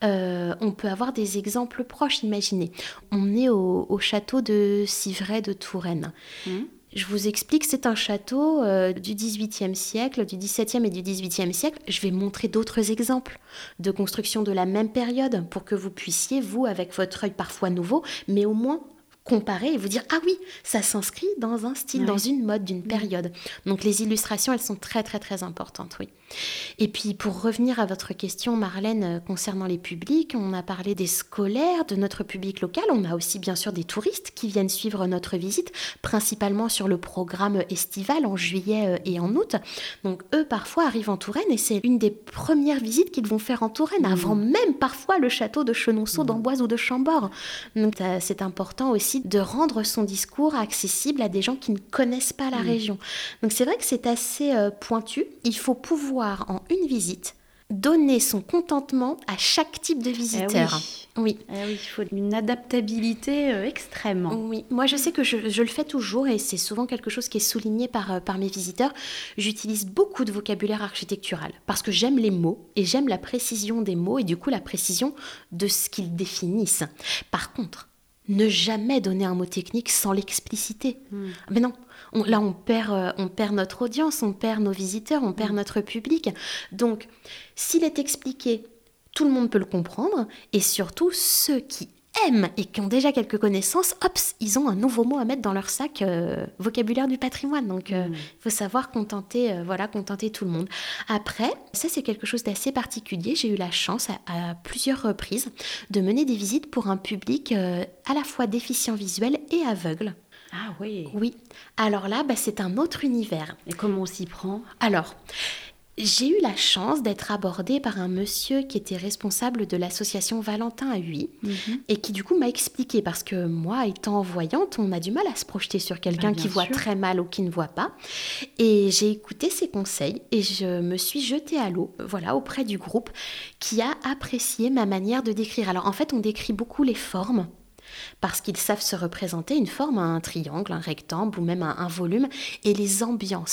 on peut avoir des exemples proches. Imaginez, on est au château de Civray de Touraine. Je vous explique, c'est un château du XVIIIe siècle, du XVIIe et du XVIIIe siècle. Je vais montrer d'autres exemples de construction de la même période pour que vous puissiez, vous, avec votre œil parfois nouveau, mais au moins comparer et vous dire « Ah oui, ça s'inscrit dans un style, dans une mode, d'une période. » Donc les illustrations, elles sont très très très importantes, oui. Et puis pour revenir à votre question, Marlène, concernant les publics, on a parlé des scolaires, de notre public local. On a aussi bien sûr des touristes qui viennent suivre notre visite, principalement sur le programme estival en juillet et en août. Donc eux, parfois, arrivent en Touraine et c'est une des premières visites qu'ils vont faire en Touraine, avant même parfois le château de Chenonceau, d'Amboise ou de Chambord. Donc c'est important aussi de rendre son discours accessible à des gens qui ne connaissent pas la région. Donc c'est vrai que c'est assez pointu. Il faut pouvoir, en une visite, donner son contentement à chaque type de visiteur. Oui, il faut une adaptabilité extrême. Oui, moi je sais que je le fais toujours et c'est souvent quelque chose qui est souligné par mes visiteurs. J'utilise beaucoup de vocabulaire architectural parce que j'aime les mots et j'aime la précision des mots et du coup la précision de ce qu'ils définissent. Par contre, ne jamais donner un mot technique sans l'expliciter. Mais non, là on perd notre audience, on perd nos visiteurs, on perd notre public. Donc, s'il est expliqué, tout le monde peut le comprendre, et surtout ceux qui aiment et qui ont déjà quelques connaissances, ils ont un nouveau mot à mettre dans leur sac vocabulaire du patrimoine. Donc, il faut savoir contenter tout le monde. Après, ça c'est quelque chose d'assez particulier. J'ai eu la chance à plusieurs reprises de mener des visites pour un public à la fois déficient visuel et aveugle. Ah oui. Oui. Alors là, c'est un autre univers. Et comment on s'y prend ? Alors, j'ai eu la chance d'être abordée par un monsieur qui était responsable de l'association Valentin à Huy et qui du coup m'a expliqué, parce que moi, étant voyante, on a du mal à se projeter sur quelqu'un qui voit très mal ou qui ne voit pas. Et j'ai écouté ses conseils et je me suis jetée à l'eau, auprès du groupe qui a apprécié ma manière de décrire. Alors en fait, on décrit beaucoup les formes, parce qu'ils savent se représenter une forme, un triangle, un rectangle ou même un volume, et les ambiances.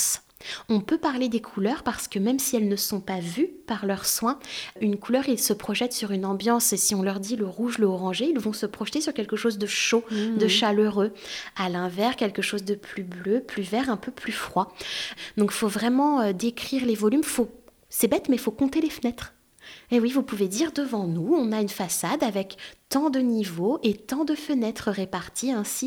On peut parler des couleurs parce que même si elles ne sont pas vues par leurs soins, une couleur, ils se projettent sur une ambiance. Et si on leur dit le rouge, le orangé, ils vont se projeter sur quelque chose de chaud, de chaleureux. À l'inverse, quelque chose de plus bleu, plus vert, un peu plus froid. Donc il faut vraiment décrire les volumes. C'est bête, mais il faut compter les fenêtres. Et oui, vous pouvez dire devant nous, on a une façade avec tant de niveaux et tant de fenêtres réparties ainsi.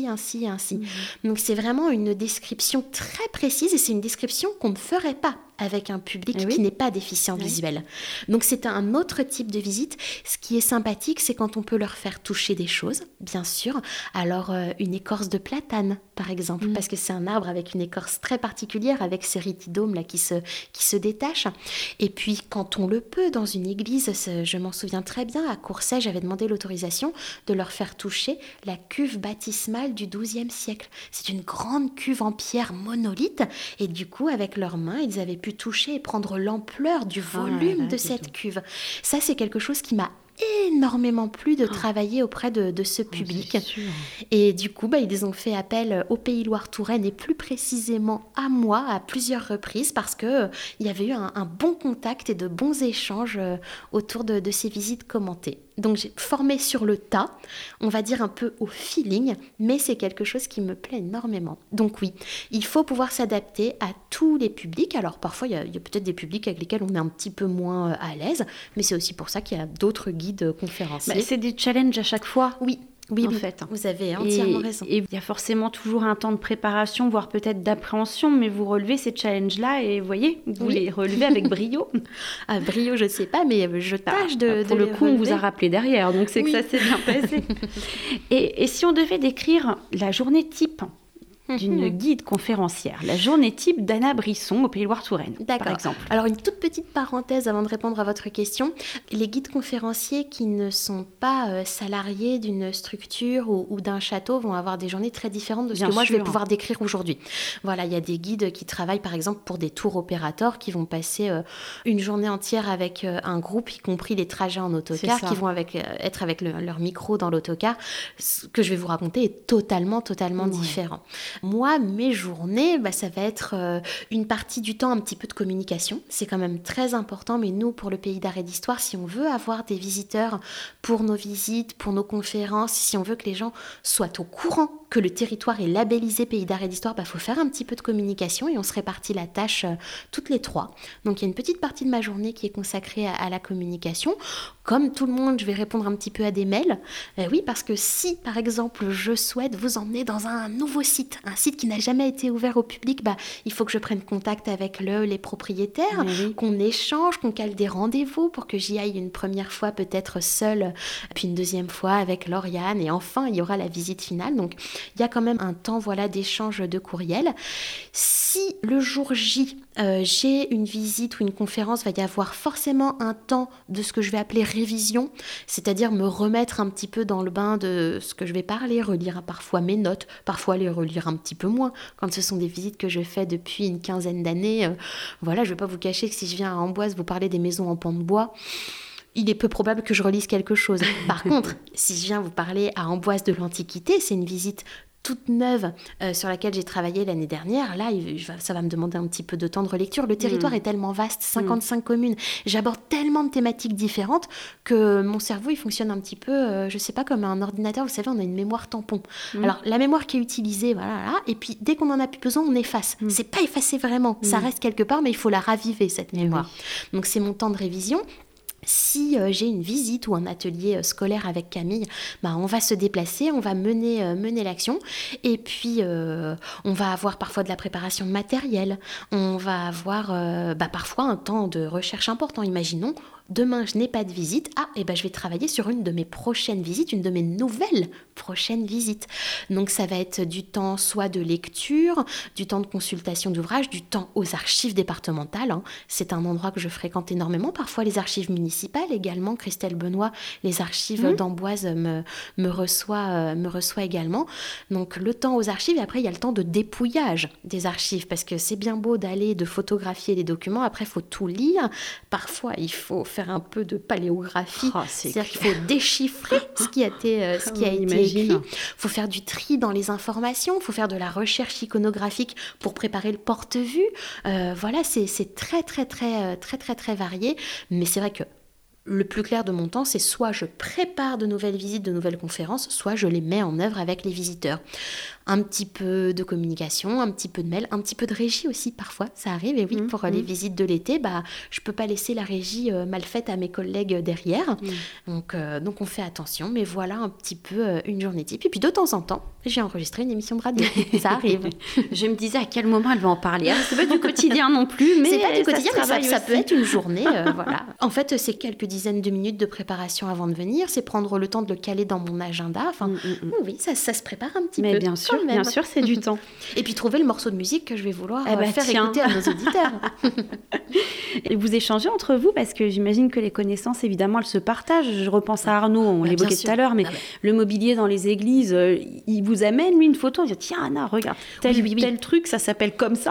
Donc c'est vraiment une description très précise et c'est une description qu'on ne ferait pas avec un public qui n'est pas déficient visuel. Donc c'est un autre type de visite. Ce qui est sympathique, c'est quand on peut leur faire toucher des choses, bien sûr. Alors une écorce de platane, par exemple, parce que c'est un arbre avec une écorce très particulière, avec ces rhytidomes là qui se détachent. Et puis quand on le peut, dans une église, je m'en souviens très bien, à Courcelles, j'avais demandé l'autorisation de leur faire toucher la cuve baptismale du XIIe siècle. C'est une grande cuve en pierre monolithe et du coup, avec leurs mains, ils avaient pu toucher et prendre l'ampleur du volume de cette cuve. Ça, c'est quelque chose qui m'a énormément plu de travailler auprès de ce public. Et du coup, ils ont fait appel au Pays Loire-Touraine et plus précisément à moi à plusieurs reprises parce qu'il y avait eu un bon contact et de bons échanges autour de ces visites commentées. Donc j'ai formé sur le tas, on va dire un peu au feeling, mais c'est quelque chose qui me plaît énormément. Donc oui, il faut pouvoir s'adapter à tous les publics. Alors parfois, il y a peut-être des publics avec lesquels on est un petit peu moins à l'aise, mais c'est aussi pour ça qu'il y a d'autres guides conférenciers. C'est des challenges à chaque fois. Oui, en fait. Vous avez entièrement raison. Et il y a forcément toujours un temps de préparation, voire peut-être d'appréhension, mais vous relevez ces challenges-là et vous voyez, vous les relevez avec brio. Brio, je ne sais pas, mais je tâche de pour les le coup, relever. on vous a rappelé derrière, donc c'est que ça s'est bien passé. Et si on devait décrire la journée type d'une guide conférencière, la journée type d'Anna Brisson au Pays Loire-Touraine, par exemple. Alors, une toute petite parenthèse avant de répondre à votre question. Les guides conférenciers qui ne sont pas salariés d'une structure ou d'un château vont avoir des journées très différentes de ce que moi je vais pouvoir décrire aujourd'hui. Voilà, il y a des guides qui travaillent par exemple pour des tours opérateurs qui vont passer une journée entière avec un groupe, y compris les trajets en autocar, qui vont être avec leur micro dans l'autocar. Ce que je vais vous raconter est totalement différent. Moi, mes journées, ça va être une partie du temps un petit peu de communication. C'est quand même très important, mais nous, pour le Pays d'Art et d'Histoire, si on veut avoir des visiteurs pour nos visites, pour nos conférences, si on veut que les gens soient au courant que le territoire est labellisé Pays d'Art et d'Histoire, faut faire un petit peu de communication et on se répartit la tâche toutes les trois. Donc il y a une petite partie de ma journée qui est consacrée à la communication. Comme tout le monde, je vais répondre un petit peu à des mails. Oui, parce que si, par exemple, je souhaite vous emmener dans un nouveau site, un site qui n'a jamais été ouvert au public, il faut que je prenne contact avec les propriétaires, qu'on échange, qu'on cale des rendez-vous pour que j'y aille une première fois peut-être seule, puis une deuxième fois avec Lauriane, et enfin, il y aura la visite finale. Donc, il y a quand même un temps d'échange de courriel. Si le jour J, j'ai une visite ou une conférence, il va y avoir forcément un temps de ce que je vais appeler révision, c'est-à-dire me remettre un petit peu dans le bain de ce que je vais parler, relire parfois mes notes, parfois les relire un petit peu moins, quand ce sont des visites que je fais depuis une quinzaine d'années. Je ne vais pas vous cacher que si je viens à Amboise vous parler des maisons en pan de bois, il est peu probable que je relise quelque chose. Par contre, si je viens vous parler à Amboise de l'Antiquité, c'est une visite toute neuve sur laquelle j'ai travaillé l'année dernière, là, ça va me demander un petit peu de temps de relecture. Le territoire est tellement vaste, 55 communes. J'aborde tellement de thématiques différentes que mon cerveau, il fonctionne un petit peu, je sais pas, comme un ordinateur. Vous savez, on a une mémoire tampon. Alors, la mémoire qui est utilisée, et puis dès qu'on en a plus besoin, on efface. C'est pas effacé vraiment. Ça reste quelque part, mais il faut la raviver, cette mémoire. Donc, c'est mon temps de révision. Si j'ai une visite ou un atelier scolaire avec Camille, on va se déplacer, on va mener l'action et puis on va avoir parfois de la préparation de matériel, on va avoir parfois un temps de recherche important. Imaginons, demain je n'ai pas de visite, je vais travailler sur une de mes prochaines visites, une de mes nouvelles prochaines visites. Donc ça va être du temps soit de lecture, du temps de consultation d'ouvrages, du temps aux archives départementales. C'est un endroit que je fréquente énormément, parfois les archives municipales, municipales également. Christelle Benoît, les archives d'Amboise me reçoit également. Donc le temps aux archives, et après il y a le temps de dépouillage des archives, parce que c'est bien beau de photographier les documents, après il faut tout lire. Parfois il faut faire un peu de paléographie, c'est-à-dire qu'il faut déchiffrer ce qui a été écrit. Il faut faire du tri dans les informations, il faut faire de la recherche iconographique pour préparer le porte-vue. Voilà, c'est très très très très très très varié, mais c'est vrai que le plus clair de mon temps, c'est soit je prépare de nouvelles visites, de nouvelles conférences, soit je les mets en œuvre avec les visiteurs. Un petit peu de communication, un petit peu de mail, un petit peu de régie aussi parfois, ça arrive. Et oui, pour les visites de l'été, je peux pas laisser la régie mal faite à mes collègues derrière. Donc on fait attention, mais voilà un petit peu une journée type. Et puis de temps en temps, j'ai enregistré une émission de radio. Ça arrive. Je me disais à quel moment elle va en parler. C'est pas du quotidien non plus, mais c'est pas du quotidien, mais ça peut être une journée. Voilà. En fait, c'est quelques dizaines de minutes de préparation avant de venir. C'est prendre le temps de le caler dans mon agenda. Enfin, oui, ça se prépare un petit peu. Mais bien sûr, c'est du temps. Et puis trouver le morceau de musique que je vais vouloir faire écouter à nos auditeurs. Et vous échangez entre vous, parce que j'imagine que les connaissances, évidemment, elles se partagent. Je repense à Arnaud, on l'évoquait tout à l'heure, mais le mobilier dans les églises, il vous amène, lui, une photo, il dit « Tiens, Anna, regarde, tel truc, ça s'appelle comme ça ».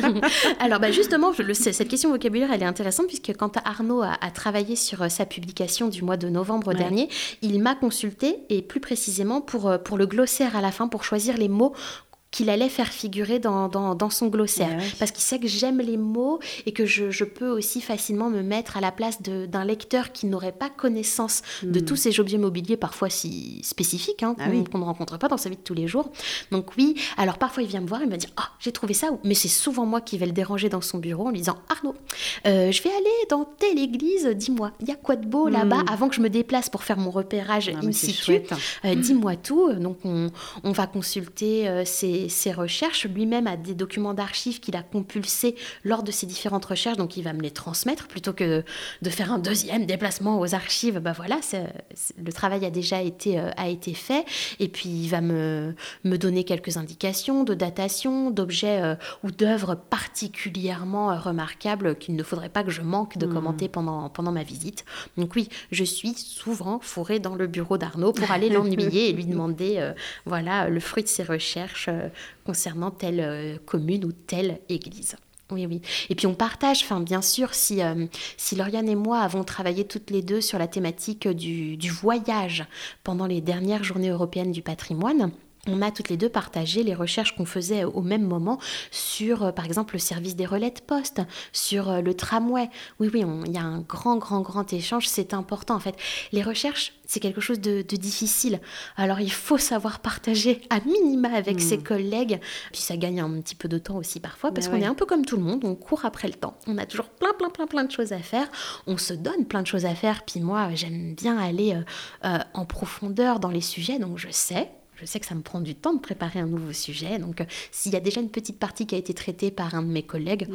Alors, justement, cette question vocabulaire, elle est intéressante, puisque quand Arnaud a travaillé sur sa publication du mois de novembre dernier, il m'a consulté, et plus précisément pour le glossaire à la fin, pour choisir les mots qu'il allait faire figurer dans son glossaire. Parce qu'il sait que j'aime les mots et que je peux aussi facilement me mettre à la place d'un lecteur qui n'aurait pas connaissance de tous ces objets mobiliers, parfois si spécifiques, qu'on ne rencontre pas dans sa vie de tous les jours. Donc oui, alors parfois il vient me voir et me dit « Ah, j'ai trouvé ça », mais c'est souvent moi qui vais le déranger dans son bureau en lui disant « Arnaud, je vais aller dans telle église, dis-moi, il y a quoi de beau là-bas ?» Avant que je me déplace pour faire mon repérage in situ, dis-moi tout. Donc on va consulter ses recherches. Lui-même a des documents d'archives qu'il a compulsés lors de ses différentes recherches, donc il va me les transmettre plutôt que de faire un deuxième déplacement aux archives. Voilà, le travail a déjà été fait, et puis il va me donner quelques indications de datation, d'objets ou d'œuvres particulièrement remarquables qu'il ne faudrait pas que je manque de commenter pendant ma visite. Donc oui, je suis souvent fourrée dans le bureau d'Arnaud pour aller l'ennuyer et lui demander le fruit de ses recherches concernant telle commune ou telle église. Oui. Et puis on partage, bien sûr, si Lauriane et moi avons travaillé toutes les deux sur la thématique du voyage pendant les dernières journées européennes du patrimoine, on a toutes les deux partagé les recherches qu'on faisait au même moment sur, par exemple, le service des relais de poste, sur le tramway. Oui, il y a un grand échange, c'est important en fait. Les recherches, c'est quelque chose de difficile. Alors, il faut savoir partager à minima avec ses collègues. Puis ça gagne un petit peu de temps aussi parfois, parce qu'on est un peu comme tout le monde, on court après le temps. On a toujours plein de choses à faire. On se donne plein de choses à faire. Puis moi, j'aime bien aller en profondeur dans les sujets, donc je sais que ça me prend du temps de préparer un nouveau sujet. Donc, s'il y a déjà une petite partie qui a été traitée par un de mes collègues,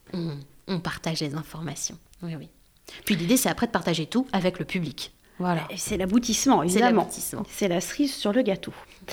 on partage les informations. Oui. Puis l'idée, c'est après de partager tout avec le public. Voilà. Et c'est l'aboutissement, évidemment. C'est la cerise sur le gâteau.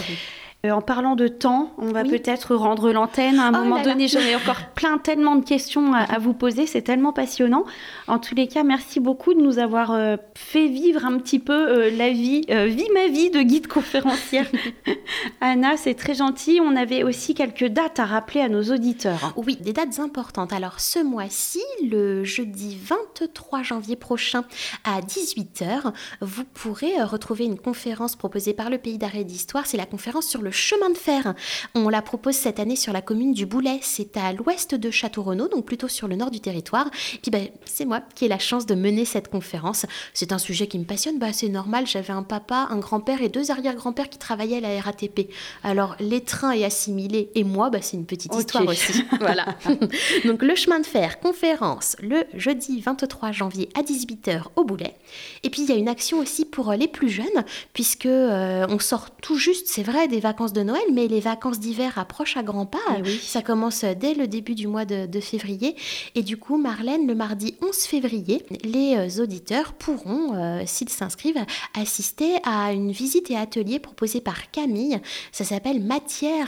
En parlant de temps, on va peut-être rendre l'antenne. À un moment donné, j'aurais encore tellement de questions à vous poser. C'est tellement passionnant. En tous les cas, merci beaucoup de nous avoir fait vivre un petit peu la vie, ma vie de guide conférencière. Anna, c'est très gentil. On avait aussi quelques dates à rappeler à nos auditeurs. Oui, des dates importantes. Alors, ce mois-ci, le jeudi 23 janvier prochain à 18h, vous pourrez retrouver une conférence proposée par le Pays d'Art et d'Histoire. C'est la conférence sur le chemin de fer. On la propose cette année sur la commune du Boulay. C'est à l'ouest de Château-Renaud, donc plutôt sur le nord du territoire. Puis c'est moi qui ai la chance de mener cette conférence. C'est un sujet qui me passionne. C'est normal, j'avais un papa, un grand-père et 2 arrière-grands-pères qui travaillaient à la RATP. Alors, les trains et assimilés et moi, c'est une petite histoire aussi. Voilà. Donc, le chemin de fer, conférence, le jeudi 23 janvier à 18h au Boulay. Et puis, il y a une action aussi pour les plus jeunes, puisque on sort tout juste, c'est vrai, des vacances de Noël, mais les vacances d'hiver approchent à grands pas. Ça commence dès le début du mois de février. Et du coup, Marlène, le mardi 11 février, les auditeurs pourront, s'ils s'inscrivent, assister à une visite et atelier proposé par Camille. Ça s'appelle « Matières à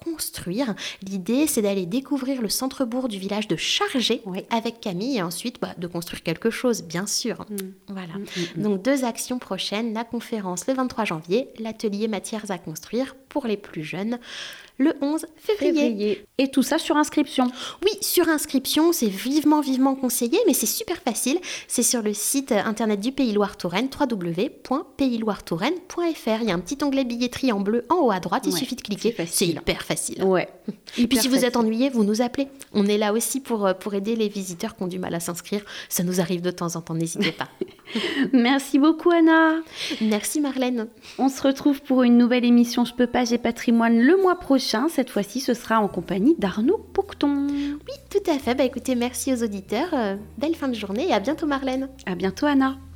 construire. L'idée, c'est d'aller découvrir le centre-bourg du village de Chargé avec Camille et ensuite de construire quelque chose, bien sûr. Voilà. Donc 2 actions prochaines, la conférence le 23 janvier, l'atelier matières à construire pour les plus jeunes le 11 février. Et tout ça sur inscription? Oui, sur inscription, c'est vivement conseillé, mais c'est super facile. C'est sur le site internet du Pays Loire-Touraine, www.paysloiretouraine.fr. Il y a un petit onglet billetterie en bleu en haut à droite, il suffit de cliquer. C'est hyper facile. Ouais. Et puis si vous êtes ennuyé, vous nous appelez. On est là aussi pour aider les visiteurs qui ont du mal à s'inscrire. Ça nous arrive de temps en temps, n'hésitez pas. Merci beaucoup Anna. Merci Marlène. On se retrouve pour une nouvelle émission Je peux pas, j'ai patrimoine le mois prochain. Cette fois-ci, ce sera en compagnie d'Arnaud Poucton. Oui, tout à fait. Écoutez, merci aux auditeurs. Belle fin de journée et à bientôt Marlène. À bientôt Anna.